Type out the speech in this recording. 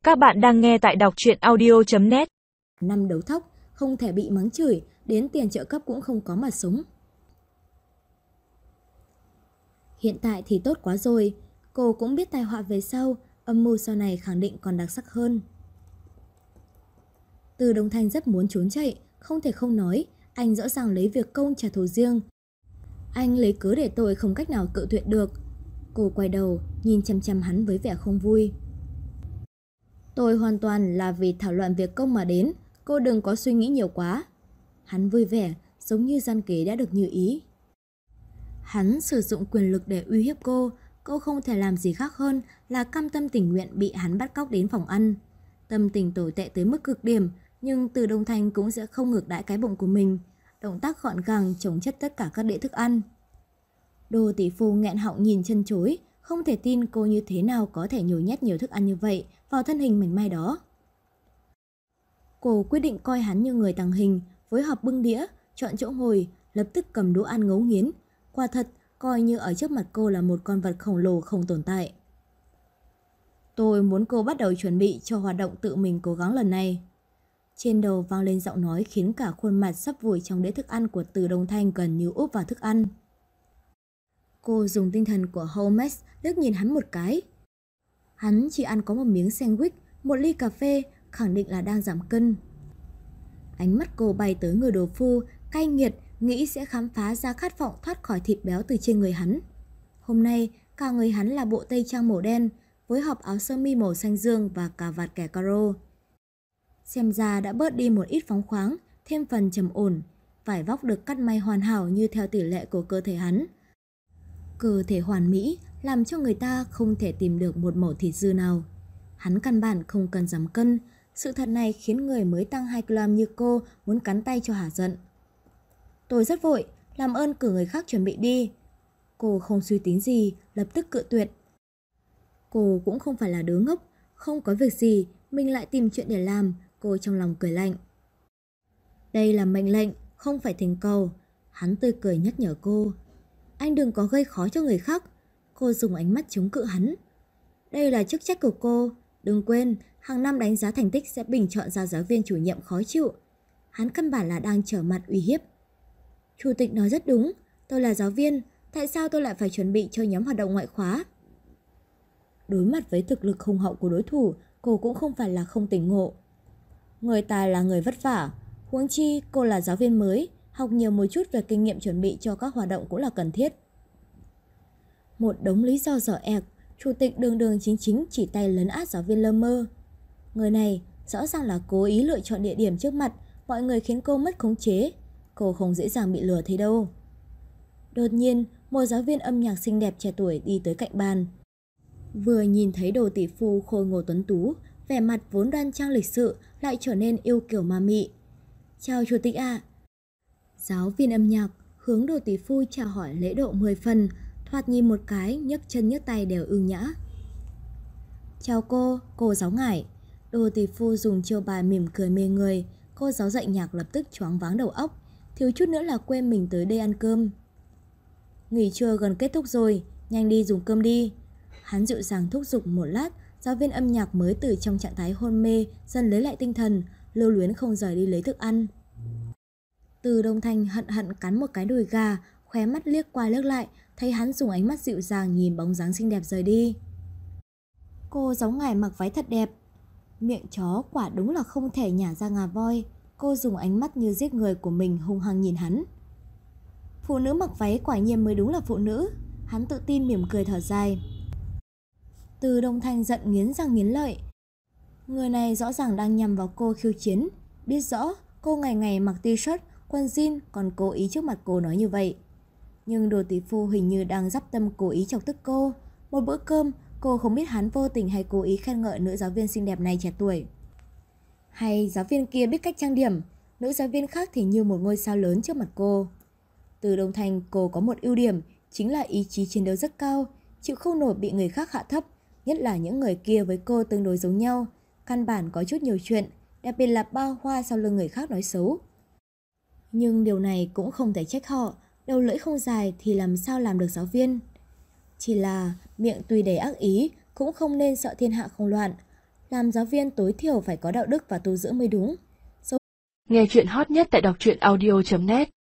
Các bạn đang nghe tại đọc truyện audio.net. Năm đầu thóc, không thể bị mắng chửi, đến tiền trợ cấp cũng không có mà sống. Hiện tại thì tốt quá rồi, cô cũng biết tai họa về sau, âm mưu sau này khẳng định còn đặc sắc hơn. Từ Đông Thanh rất muốn trốn chạy, không thể không nói, anh rõ ràng lấy việc công trả thù riêng. Anh lấy cớ để tôi không cách nào cự tuyệt được. Cô quay đầu, nhìn chăm chăm hắn với vẻ không vui. Tôi hoàn toàn là vì thảo luận việc công mà đến, cô đừng có suy nghĩ nhiều quá. Hắn vui vẻ, giống như gian kế đã được như ý. Hắn sử dụng quyền lực để uy hiếp cô không thể làm gì khác hơn là cam tâm tình nguyện bị hắn bắt cóc đến phòng ăn. Tâm tình tồi tệ tới mức cực điểm, nhưng Từ Đông Thanh cũng sẽ không ngược đãi cái bụng của mình. Động tác gọn gàng chống chất tất cả các đĩa thức ăn. Đồ tỷ phu nghẹn họng nhìn chân chối, không thể tin cô như thế nào có thể nhồi nhét nhiều thức ăn như vậy vào thân hình mảnh mai đó. Cô quyết định coi hắn như người tàng hình, phối hợp bưng đĩa, chọn chỗ ngồi, lập tức cầm đũa ăn ngấu nghiến. Quả thật, coi như ở trước mặt cô là một con vật khổng lồ không tồn tại. Tôi muốn cô bắt đầu chuẩn bị cho hoạt động tự mình cố gắng lần này. Trên đầu vang lên giọng nói khiến cả khuôn mặt sắp vùi trong đĩa thức ăn của Từ Đông Thanh gần như úp vào thức ăn. Cô dùng tinh thần của Holmes liếc nhìn hắn một cái. Hắn chỉ ăn có một miếng sandwich, một ly cà phê, khẳng định là đang giảm cân. Ánh mắt cô bay tới người đồ phu, cay nghiệt, nghĩ sẽ khám phá ra khát vọng thoát khỏi thịt béo từ trên người hắn. Hôm nay, cả người hắn là bộ tây trang màu đen, phối hợp áo sơ mi màu xanh dương và cà vạt kẻ caro. Xem ra đã bớt đi một ít phóng khoáng, thêm phần trầm ổn, vải vóc được cắt may hoàn hảo như theo tỷ lệ của cơ thể hắn. Cơ thể hoàn mỹ làm cho người ta không thể tìm được một mẩu thịt dư nào. Hắn căn bản không cần giảm cân, sự thật này khiến người mới tăng 2 kg như cô muốn cắn tay cho hả giận. Tôi rất vội, làm ơn cử người khác chuẩn bị đi. Cô không suy tính gì, lập tức cự tuyệt. Cô cũng không phải là đứa ngốc, không có việc gì, mình lại tìm chuyện để làm, cô trong lòng cười lạnh. Đây là mệnh lệnh, không phải thỉnh cầu. Hắn tươi cười nhắc nhở cô. Anh đừng có gây khó cho người khác. Cô dùng ánh mắt chống cự hắn. Đây là chức trách của cô. Đừng quên, hàng năm đánh giá thành tích sẽ bình chọn ra giáo viên chủ nhiệm khó chịu. Hắn căn bản là đang trở mặt uy hiếp. Chủ tịch nói rất đúng, tôi là giáo viên, tại sao tôi lại phải chuẩn bị cho nhóm hoạt động ngoại khóa? Đối mặt với thực lực hùng hậu của đối thủ, cô cũng không phải là không tỉnh ngộ. Người ta là người vất vả, huống chi cô là giáo viên mới, học nhiều một chút về kinh nghiệm chuẩn bị cho các hoạt động cũng là cần thiết. Một đống lý do dở ẹc, chủ tịch đường đường chính chính chỉ tay lấn át giáo viên lơ mơ. Người này rõ ràng là cố ý lựa chọn địa điểm trước mặt, mọi người khiến cô mất khống chế. Cô không dễ dàng bị lừa thế đâu. Đột nhiên, một giáo viên âm nhạc xinh đẹp trẻ tuổi đi tới cạnh bàn. Vừa nhìn thấy Đồ tỷ phu khôi ngô tuấn tú, vẻ mặt vốn đoan trang lịch sự lại trở nên yêu kiều ma mị. Chào chủ tịch ạ. Giáo viên âm nhạc hướng Đồ tỷ phu chào hỏi lễ độ 10 phần, thoạt nhìn một cái nhấc chân nhấc tay đều ưu nhã. Chào cô giáo ngải. Đồ tỷ phu dùng chiêu bài mỉm cười mê người, cô giáo dạy nhạc lập tức choáng váng đầu óc, thiếu chút nữa là quên mình tới đây ăn cơm. Nghỉ trưa gần kết thúc rồi, nhanh đi dùng cơm đi. Hắn dịu dàng thúc giục một lát, giáo viên âm nhạc mới từ trong trạng thái hôn mê dần lấy lại tinh thần, lưu luyến không rời đi lấy thức ăn. Từ Đông Thanh hận hận cắn một cái đùi gà, khóe mắt liếc qua liếc lại, thấy hắn dùng ánh mắt dịu dàng nhìn bóng dáng xinh đẹp rời đi. Cô giáo ngải mặc váy thật đẹp. Miệng chó quả đúng là không thể nhả ra ngà voi. Cô dùng ánh mắt như giết người của mình hung hăng nhìn hắn. Phụ nữ mặc váy quả nhiên mới đúng là phụ nữ. Hắn tự tin mỉm cười thở dài. Từ Đông Thanh giận nghiến răng nghiến lợi. Người này rõ ràng đang nhằm vào cô khiêu chiến. Biết rõ cô ngày ngày mặc t-shirt, quần jean còn cố ý trước mặt cô nói như vậy. Nhưng Đồ tỷ phu hình như đang dắp tâm cố ý chọc tức cô. Một bữa cơm, cô không biết hắn vô tình hay cố ý khen ngợi nữ giáo viên xinh đẹp này trẻ tuổi. Hay giáo viên kia biết cách trang điểm, nữ giáo viên khác thì như một ngôi sao lớn trước mặt cô. Từ Đông Thanh cô có một ưu điểm, chính là ý chí chiến đấu rất cao, chịu không nổi bị người khác hạ thấp, nhất là những người kia với cô tương đối giống nhau, căn bản có chút nhiều chuyện, đặc biệt là bao hoa sau lưng người khác nói xấu. Nhưng điều này cũng không thể trách họ, đầu lưỡi không dài thì làm sao làm được giáo viên. Chỉ là miệng tuy đầy ác ý cũng không nên sợ thiên hạ không loạn. Làm giáo viên tối thiểu phải có đạo đức và tu dưỡng mới đúng. Nghe chuyện hot nhất tại đọc truyện audio.net